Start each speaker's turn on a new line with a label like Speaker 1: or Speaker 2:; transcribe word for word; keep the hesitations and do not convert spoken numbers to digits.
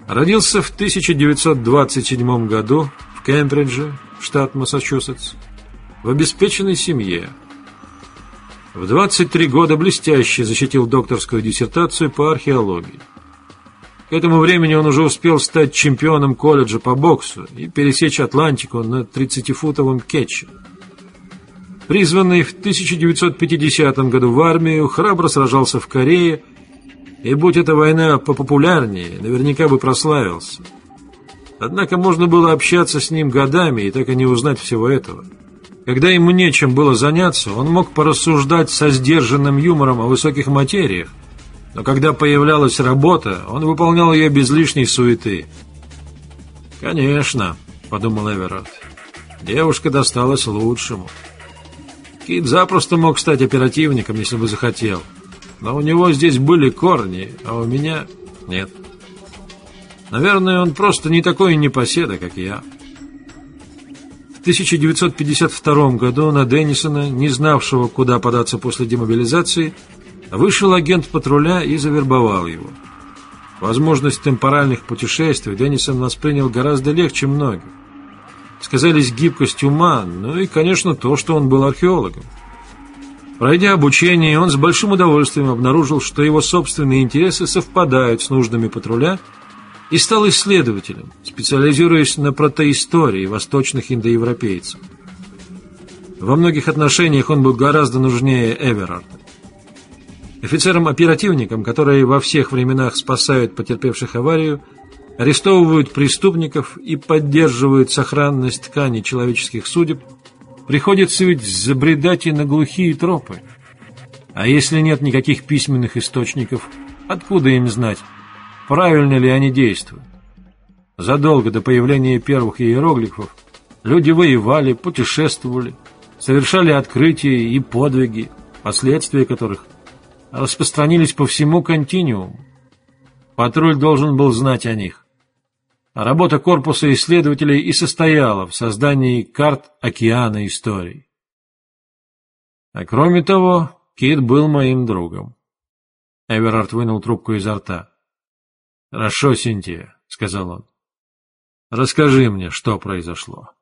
Speaker 1: Родился в тысяча девятьсот двадцать седьмом году в Кембридже, штат Массачусетс, в обеспеченной семье. В двадцать три года блестяще защитил докторскую диссертацию по археологии. К этому времени он уже успел стать чемпионом колледжа по боксу и пересечь Атлантику на тридцатифутовом кетче. Призванный в тысяча девятьсот пятидесятом году в армию, храбро сражался в Корее, и, будь эта война попопулярнее, наверняка бы прославился. Однако можно было общаться с ним годами и так и не узнать всего этого. Когда ему нечем было заняться, он мог порассуждать со сдержанным юмором о высоких материях, но когда появлялась работа, он выполнял ее без лишней суеты. «Конечно», — подумал Эверард, — «девушка досталась лучшему. Кит запросто мог стать оперативником, если бы захотел, но у него здесь были корни, а у меня нет. Наверное, он просто не такой непоседа, как я». В тысяча девятьсот пятьдесят втором году на Деннисона, не знавшего, куда податься после демобилизации, вышел агент патруля и завербовал его. Возможность темпоральных путешествий Деннисон воспринял гораздо легче многих. Сказались гибкость ума, ну и, конечно, то, что он был археологом. Пройдя обучение, он с большим удовольствием обнаружил, что его собственные интересы совпадают с нуждами патруля, и стал исследователем, специализируясь на протоистории восточных индоевропейцев. Во многих отношениях он был гораздо нужнее Эверарда. Офицерам-оперативникам, которые во всех временах спасают потерпевших аварию, арестовывают преступников и поддерживают сохранность тканей человеческих судеб, приходится ведь забредать и на глухие тропы. А если нет никаких письменных источников, откуда им знать, правильно ли они действуют? Задолго до появления первых иероглифов люди воевали, путешествовали, совершали открытия и подвиги, последствия которых распространились по всему континууму. Патруль должен был знать о них. А работа корпуса исследователей и состояла в создании карт океана историй. А кроме того, Кит был моим другом. Эверард вынул трубку изо рта. «Хорошо, Синтия», — сказал он. «Расскажи мне, что произошло».